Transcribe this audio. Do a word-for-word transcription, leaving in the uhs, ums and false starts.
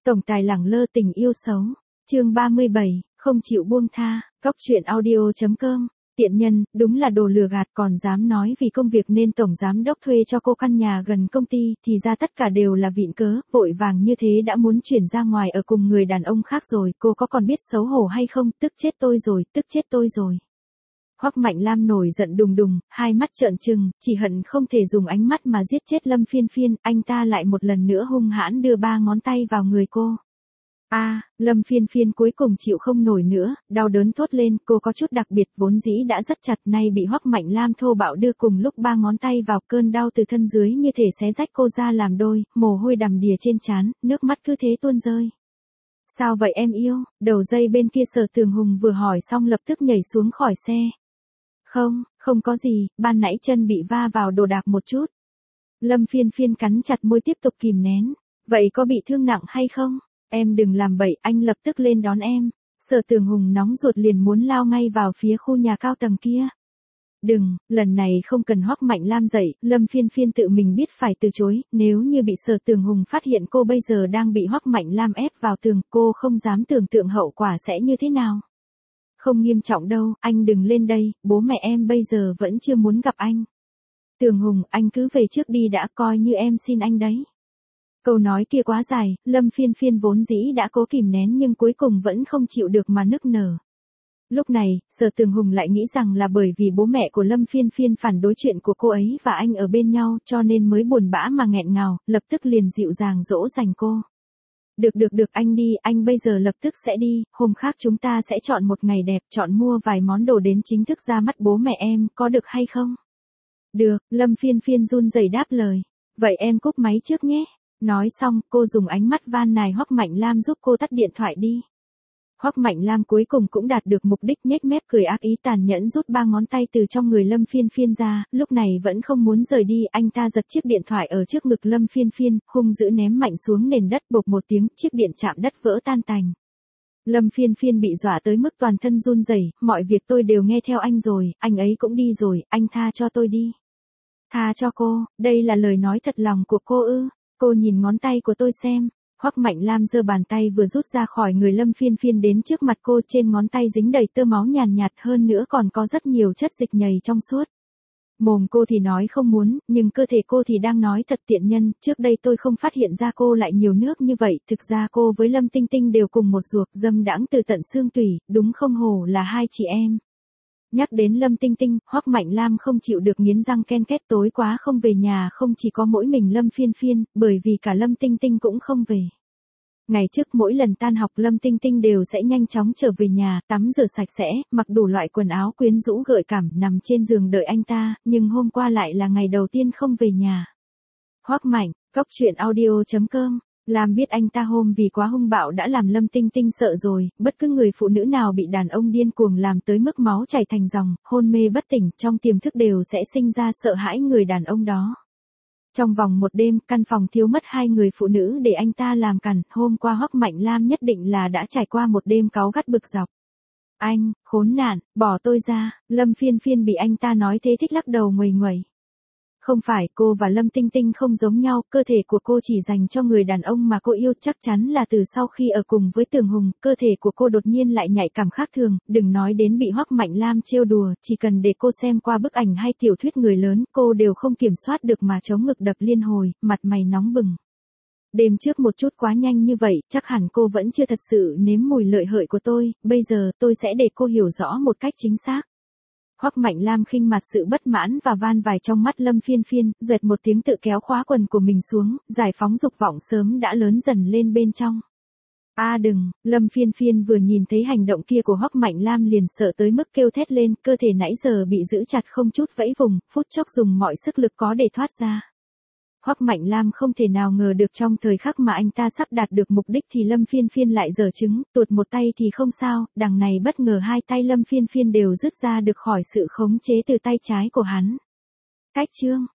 Tổng tài lẳng lơ tình yêu xấu. Chương ba mươi bảy, không chịu buông tha. Cóc truyện audio chấm com. Tiện nhân, đúng là đồ lừa gạt, còn dám nói vì công việc nên tổng giám đốc thuê cho cô căn nhà gần công ty, thì ra tất cả đều là vịn cớ, vội vàng như thế đã muốn chuyển ra ngoài ở cùng người đàn ông khác rồi, cô có còn biết xấu hổ hay không, tức chết tôi rồi, tức chết tôi rồi. Hoắc Mạnh Lam nổi giận đùng đùng, hai mắt trợn trừng, chỉ hận không thể dùng ánh mắt mà giết chết Lâm Phiên Phiên, anh ta lại một lần nữa hung hãn đưa ba ngón tay vào người cô. A, à, Lâm Phiên Phiên cuối cùng chịu không nổi nữa, đau đớn thốt lên, cô có chút đặc biệt vốn dĩ đã rất chặt, nay bị Hoắc Mạnh Lam thô bạo đưa cùng lúc ba ngón tay vào, cơn đau từ thân dưới như thể xé rách cô ra làm đôi, mồ hôi đầm đìa trên trán, nước mắt cứ thế tuôn rơi. Sao vậy em yêu? Đầu dây bên kia Sở Tường Hùng vừa hỏi xong lập tức nhảy xuống khỏi xe. Không, không có gì, ban nãy chân bị va vào đồ đạc một chút. Lâm Phiên Phiên cắn chặt môi tiếp tục kìm nén. Vậy có bị thương nặng hay không? Em đừng làm bậy, anh lập tức lên đón em. Sở Tường Hùng nóng ruột liền muốn lao ngay vào phía khu nhà cao tầng kia. Đừng, lần này không cần Hoắc Mạnh Lam dậy, Lâm Phiên Phiên tự mình biết phải từ chối, nếu như bị Sở Tường Hùng phát hiện cô bây giờ đang bị Hoắc Mạnh Lam ép vào tường, cô không dám tưởng tượng hậu quả sẽ như thế nào. Không nghiêm trọng đâu, anh đừng lên đây, bố mẹ em bây giờ vẫn chưa muốn gặp anh. Tường Hùng, anh cứ về trước đi đã, coi như em xin anh đấy. Câu nói kia quá dài, Lâm Phiên Phiên vốn dĩ đã cố kìm nén nhưng cuối cùng vẫn không chịu được mà nức nở. Lúc này, Sở Tường Hùng lại nghĩ rằng là bởi vì bố mẹ của Lâm Phiên Phiên phản đối chuyện của cô ấy và anh ở bên nhau cho nên mới buồn bã mà nghẹn ngào, lập tức liền dịu dàng dỗ dành cô. Được được được anh đi, anh bây giờ lập tức sẽ đi, hôm khác chúng ta sẽ chọn một ngày đẹp, chọn mua vài món đồ đến chính thức ra mắt bố mẹ em, có được hay không? Được, Lâm Phiên Phiên run rẩy đáp lời. Vậy em cúp máy trước nhé. Nói xong, cô dùng ánh mắt van nài Hoắc Mạnh Lam giúp cô tắt điện thoại đi. Hoắc Mạnh Lam cuối cùng cũng đạt được mục đích, nhếch mép cười ác ý tàn nhẫn rút ba ngón tay từ trong người Lâm Phiên Phiên ra, lúc này vẫn không muốn rời đi, anh ta giật chiếc điện thoại ở trước ngực Lâm Phiên Phiên, hung dữ ném mạnh xuống nền đất, bộp một tiếng, chiếc điện chạm đất vỡ tan tành. Lâm Phiên Phiên bị dọa tới mức toàn thân run rẩy, mọi việc tôi đều nghe theo anh rồi, anh ấy cũng đi rồi, anh tha cho tôi đi. Tha cho cô, đây là lời nói thật lòng của cô ư? Cô nhìn ngón tay của tôi xem. Hoắc Mạnh Lam giơ bàn tay vừa rút ra khỏi người Lâm Phiên Phiên đến trước mặt cô, trên ngón tay dính đầy tơ máu nhàn nhạt, hơn nữa còn có rất nhiều chất dịch nhầy trong suốt. Mồm cô thì nói không muốn, nhưng cơ thể cô thì đang nói thật tiện nhân, trước đây tôi không phát hiện ra cô lại nhiều nước như vậy, thực ra cô với Lâm Tinh Tinh đều cùng một ruột, dâm đãng từ tận xương tủy, đúng không hổ là hai chị em. Nhắc đến Lâm Tinh Tinh, Hoắc Mạnh Lam không chịu được nghiến răng ken két, tối quá không về nhà, không chỉ có mỗi mình Lâm Phiên Phiên, bởi vì cả Lâm Tinh Tinh cũng không về. Ngày trước mỗi lần tan học Lâm Tinh Tinh đều sẽ nhanh chóng trở về nhà, tắm rửa sạch sẽ, mặc đủ loại quần áo quyến rũ gợi cảm, nằm trên giường đợi anh ta, nhưng hôm qua lại là ngày đầu tiên không về nhà. Hoắc Mạnh, cóc truyện audio chấm com. Lam biết anh ta hôm vì quá hung bạo đã làm Lâm Tinh Tinh sợ rồi, bất cứ người phụ nữ nào bị đàn ông điên cuồng làm tới mức máu chảy thành dòng, hôn mê bất tỉnh, trong tiềm thức đều sẽ sinh ra sợ hãi người đàn ông đó. Trong vòng một đêm, căn phòng thiếu mất hai người phụ nữ để anh ta làm cằn, hôm qua Hoắc Mạnh Lam nhất định là đã trải qua một đêm cáu gắt bực dọc. Anh, khốn nạn, bỏ tôi ra, Lâm Phiên Phiên bị anh ta nói thế thích lắc đầu nguầy nguẩy. Không phải, cô và Lâm Tinh Tinh không giống nhau, cơ thể của cô chỉ dành cho người đàn ông mà cô yêu, chắc chắn là từ sau khi ở cùng với Tường Hùng, cơ thể của cô đột nhiên lại nhạy cảm khác thường, đừng nói đến bị Hoắc Mạnh Lam trêu đùa, chỉ cần để cô xem qua bức ảnh hay tiểu thuyết người lớn, cô đều không kiểm soát được mà chống ngực đập liên hồi, mặt mày nóng bừng. Đêm trước một chút quá nhanh như vậy, chắc hẳn cô vẫn chưa thật sự nếm mùi lợi hợi của tôi, bây giờ tôi sẽ để cô hiểu rõ một cách chính xác. Hoắc Mạnh Lam khinh mặt sự bất mãn và van vài trong mắt Lâm Phiên Phiên, duệt một tiếng tự kéo khóa quần của mình xuống, giải phóng dục vọng sớm đã lớn dần lên bên trong. A à đừng, Lâm Phiên Phiên vừa nhìn thấy hành động kia của Hoắc Mạnh Lam liền sợ tới mức kêu thét lên, cơ thể nãy giờ bị giữ chặt không chút vẫy vùng, phút chốc dùng mọi sức lực có để thoát ra. Hoắc Mạnh Lam không thể nào ngờ được trong thời khắc mà anh ta sắp đạt được mục đích thì Lâm Phiên Phiên lại giở trứng, tuột một tay thì không sao, đằng này bất ngờ hai tay Lâm Phiên Phiên đều rứt ra được khỏi sự khống chế từ tay trái của hắn. Cách chương,